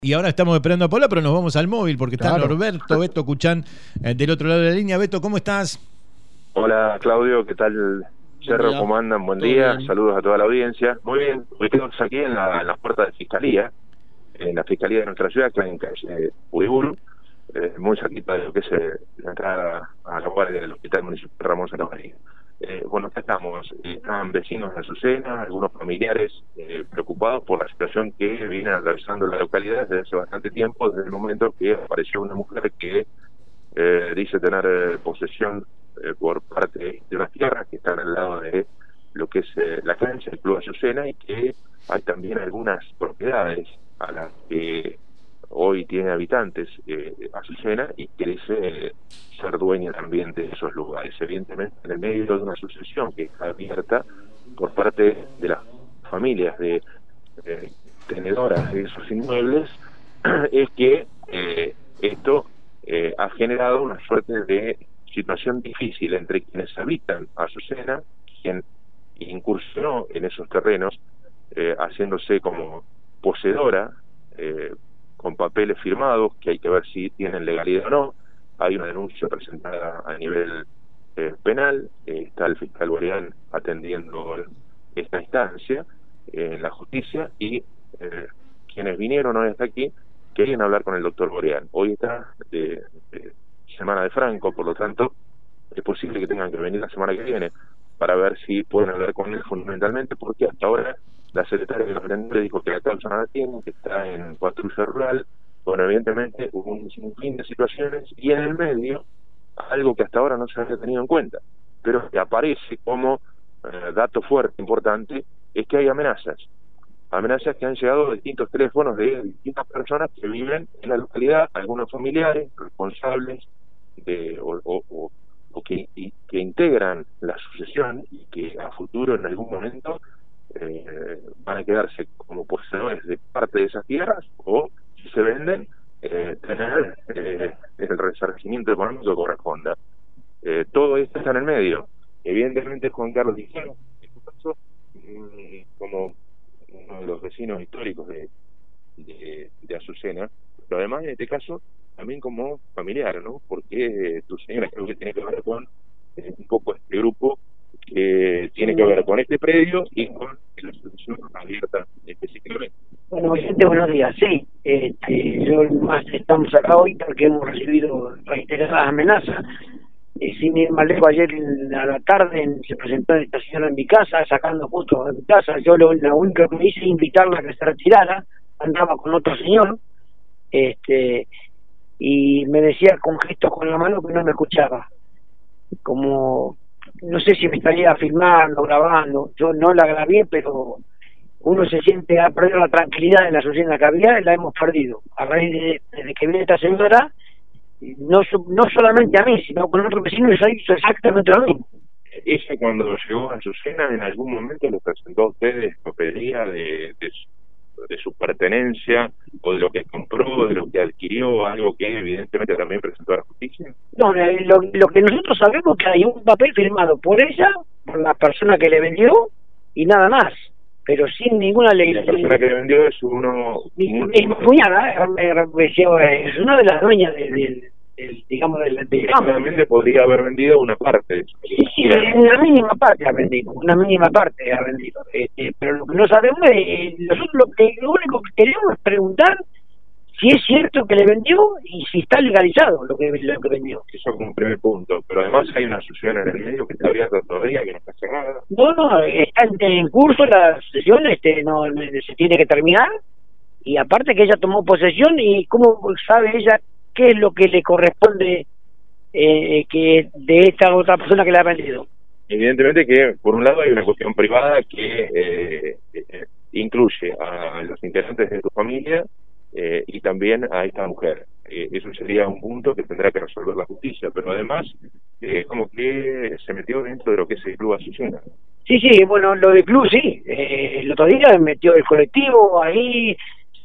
Y ahora estamos esperando a Paula, pero nos vamos al móvil porque está Claro. Norberto, Beto Cuchán, del otro lado de la línea. Beto, ¿cómo estás? Hola Claudio, ¿qué tal? Cerro, día. ¿cómo andan? Buen ¿Todo día, bien? saludos a toda la audiencia. Muy bien, hoy estamos aquí en la puerta de Fiscalía, en la Fiscalía de nuestra ciudad, que en calle Uriburu, muy cerquita de lo que es la entrada a la guardia del Hospital Municipal Ramón Santamarina. Bueno, acá estamos, estaban vecinos de Azucena, algunos familiares preocupados por la situación que viene atravesando la localidad desde hace bastante tiempo, desde el momento que apareció una mujer que dice tener posesión por parte de las tierras que están al lado de lo que es la cancha, el Club Azucena, y que hay también algunas propiedades a las que hoy tiene habitantes Azucena y quiere ser dueña también de esos lugares. Evidentemente, en el medio de una sucesión que está abierta por parte de las familias de tenedoras de esos inmuebles, es que esto ha generado una suerte de situación difícil entre quienes habitan Azucena, quien incursionó en esos terrenos haciéndose como poseedora, con papeles firmados que hay que ver si tienen legalidad o no. Hay una denuncia presentada a nivel penal, está el fiscal Boreal atendiendo esta instancia en la justicia, y quienes vinieron hoy hasta aquí querían hablar con el doctor Boreal. Hoy está de Semana de Franco, por lo tanto es posible que tengan que venir la semana que viene para ver si pueden hablar con él fundamentalmente, porque hasta ahora la secretaria de los Grandes dijo que la causa no la tiene, que está en patrulla rural. Bueno, evidentemente hubo un sinfín de situaciones, y en el medio algo que hasta ahora no se había tenido en cuenta, pero que aparece como dato fuerte, importante, es que hay amenazas que han llegado de distintos teléfonos de distintas personas que viven en la localidad, algunos familiares, responsables o que integran la sucesión y que a futuro en algún momento van a quedarse como poseedores de parte de esas tierras, o si se venden, tener el resarcimiento económico que corresponda. Todo esto está en el medio. Evidentemente Juan Carlos dijeron, en este caso, como uno de los vecinos históricos de Azucena, pero además en este caso también como familiar, ¿no? Porque tu señora creo que tiene que ver con un poco este grupo que tiene que ver con este predio y con la asociación abierta específicamente. Bueno, Vicente, buenos días. Sí, yo más estamos acá hoy porque hemos recibido reiteradas amenazas. Sin ir más lejos, ayer a la tarde se presentó esta señora en mi casa, sacando fotos de mi casa. Yo lo único que me hice es invitarla a que se retirara. Andaba con otro señor, y me decía con gestos con la mano que no me escuchaba. Como, no sé si me estaría filmando, grabando. Yo no la grabé, pero uno se siente, ha perdido la tranquilidad de la sociedad que había, y la hemos perdido. A raíz de que viene esta señora, no solamente a mí, sino con otros vecinos, ha hizo exactamente lo mismo. Ella, cuando llegó a Azucena, en algún momento le presentó a ustedes papelería de su pertenencia, o de lo que compró, de lo que adquirió, algo que evidentemente también presentó a la justicia. No, lo que nosotros sabemos es que hay un papel firmado por ella, por la persona que le vendió, y nada más, pero sin ninguna ley. La persona que le vendió es mi cuñada, es una de las dueñas digamos, del campo. Realmente podría haber vendido una parte. Sí, una mínima parte ha vendido, pero lo que no sabemos es, nosotros lo único que queremos es preguntar si es cierto que le vendió y si está legalizado lo que vendió. Eso como primer punto, pero además hay una asociación en el medio que está abierta todavía, que no está cerrada. No, está en curso la sesión, no se tiene que terminar, y aparte que ella tomó posesión, y cómo sabe ella qué es lo que le corresponde que de esta otra persona que le ha vendido. Evidentemente que por un lado hay una cuestión privada que incluye a los integrantes de tu familia y también a esta mujer. Eso sería un punto que tendrá que resolver la justicia, pero además como que se metió dentro de lo que es el Club Azucena. Sí, bueno, lo del club sí, el otro día metió el colectivo ahí,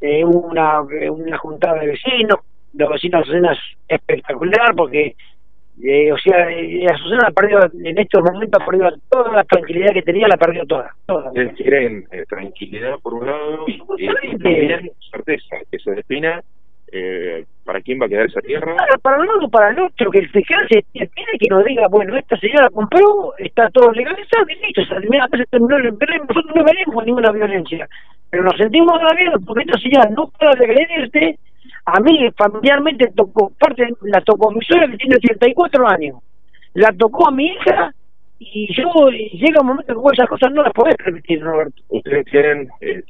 una juntada de vecinos. Los vecinos de Azucena es espectacular porque O sea, Azucena ha perdido, en estos momentos ha perdido toda la tranquilidad que tenía, la ha perdido toda. Ustedes quieren tranquilidad por un lado y también certeza, que se defina para quién va a quedar esa tierra. Para un lado, para el otro, que el fiscal se tiene que nos diga, bueno, esta señora compró, está todo legalizado y listo, acá se terminó el empleo, nosotros no venimos ninguna violencia, pero nos sentimos agradecidos porque esta señora no para de agredirte. A mí familiarmente la tocó mi suegra que tiene 84 años, la tocó a mi hija y llega un momento que esas cosas no las podés permitir, Roberto. Ustedes tienen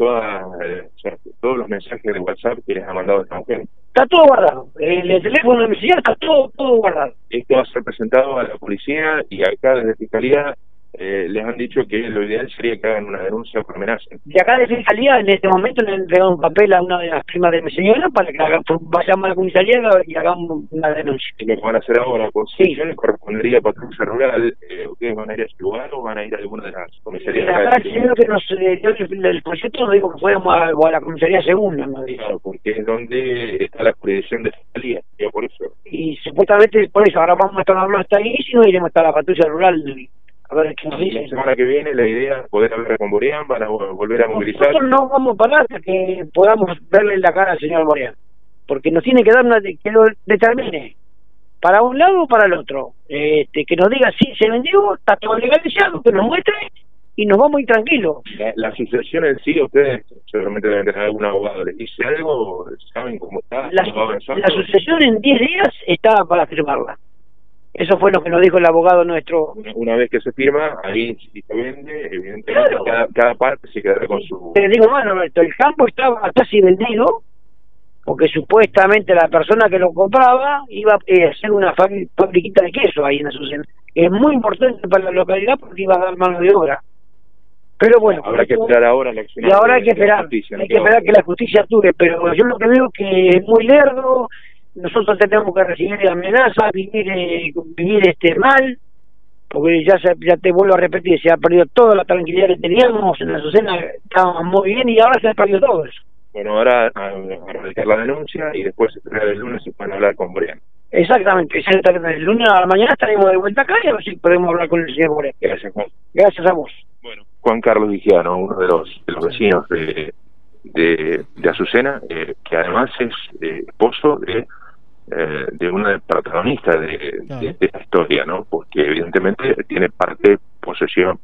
todos los mensajes de WhatsApp que les ha mandado esta mujer. Está todo guardado, el teléfono de mi señora está todo guardado. Esto va a ser presentado a la policía y acá desde Fiscalía les han dicho que lo ideal sería que hagan una denuncia por amenaza. De acá de Fiscalía, en este momento le han entregado un papel a una de las primas de mi señora para que vayamos a la comisaría y hagamos una denuncia. Y lo que van a hacer ahora, por les correspondería a Patrulla Rural. ¿Ustedes van a ir a este lugar o van a ir a alguna de las comisarías? Acá el señor que nos dio el proyecto nos dijo que fuéramos a la comisaría segunda. Claro, porque es donde está la jurisdicción de Fiscalía, por eso. Y supuestamente por eso, ahora vamos a estar hablando hasta ahí, si no iremos hasta la Patrulla Rural. A ver qué nos dice. La semana que viene la idea es poder hablar con Boreán, van a volver a movilizar. Nosotros no vamos a parar hasta que podamos verle la cara al señor Boreán, porque nos tiene que dar que lo determine para un lado o para el otro, que nos diga si se vendió, está todo legalizado, que nos muestre y nos vamos a ir tranquilos. La asociación en sí, ustedes seguramente deben tener algún abogado, les dice algo, saben cómo está. La asociación en 10 días estaba para firmarla. Eso fue lo que nos dijo el abogado nuestro. Una vez que se firma, ahí si se vende, evidentemente claro. cada parte se quedará con su... Te digo más, Roberto, el campo estaba casi vendido, porque supuestamente la persona que lo compraba iba a hacer una fabriquita de queso ahí en Azucena. Es muy importante para la localidad porque iba a dar mano de obra. Pero bueno, habrá que esperar ahora la acción. Y ahora hay que esperar que la justicia actúe, pero yo lo que veo que es muy lerdo. Nosotros tenemos que recibir amenazas, vivir mal, porque ya te vuelvo a repetir, se ha perdido toda la tranquilidad que teníamos en la Azucena, estábamos muy bien y ahora se ha perdido todo eso. Bueno, ahora a radicar la denuncia y después el lunes se pueden hablar con Boreán. Exactamente, el lunes a la mañana estaremos de vuelta acá y a ver si podemos hablar con el señor Boreán. Gracias, Juan. Gracias a vos. Bueno, Juan Carlos Vigiano, uno de los vecinos de Azucena, que además es esposo de una protagonista de esta historia, ¿no? Porque evidentemente tiene parte posesión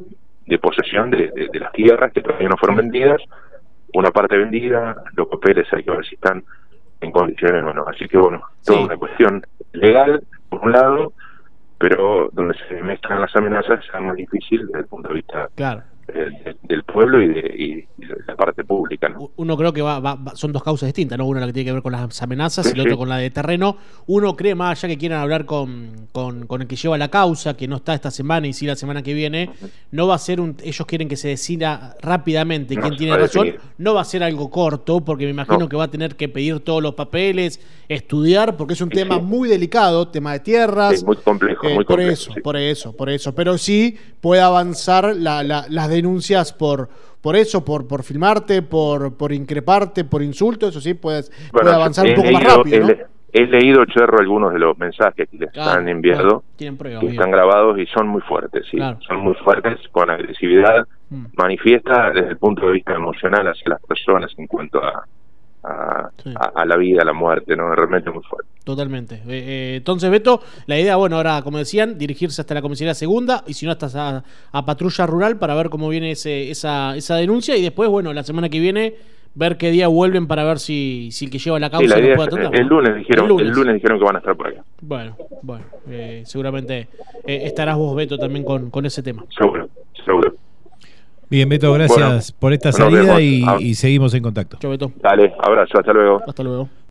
de las tierras que todavía no fueron vendidas, una parte vendida, los papeles hay que ver si están en condiciones o no. Así que bueno, toda una cuestión legal por un lado, pero donde se mezclan las amenazas es más difícil desde el punto de vista del pueblo y de la parte pública, ¿no? Uno creo que son dos causas distintas, ¿no? Una la que tiene que ver con las amenazas y el otro con la de terreno. Uno cree más allá que quieran hablar con el que lleva la causa, que no está esta semana y sí la semana que viene, no va a ser ellos quieren que se decida rápidamente quién tiene razón, no va a ser algo corto, porque me imagino que va a tener que pedir todos los papeles, estudiar, porque es un tema muy delicado, tema de tierras. Muy complejo, muy complejo. Por eso. Pero sí puede avanzar las denuncias por filmarte, por increparte, por insulto, eso sí puede avanzar un poco más rápido, ¿no? He leído, Cherro, algunos de los mensajes que les han enviado, tienen pruebas, que están grabados y son muy fuertes, son muy fuertes, con agresividad manifiesta desde el punto de vista emocional hacia las personas en cuanto a la vida, a la muerte, ¿no? Realmente muy fuerte. Totalmente. Entonces, Beto, la idea, bueno, ahora, como decían, dirigirse hasta la comisaría segunda y si no, hasta a Patrulla Rural para ver cómo viene esa denuncia y después, bueno, la semana que viene ver qué día vuelven para ver si el que lleva la causa no puede atender. El lunes dijeron que van a estar por acá. Bueno, seguramente estarás vos, Beto, también con ese tema. Seguro. Bien, Beto, gracias por esta salida y seguimos en contacto. Chau, Beto. Dale, abrazo, hasta luego. Hasta luego.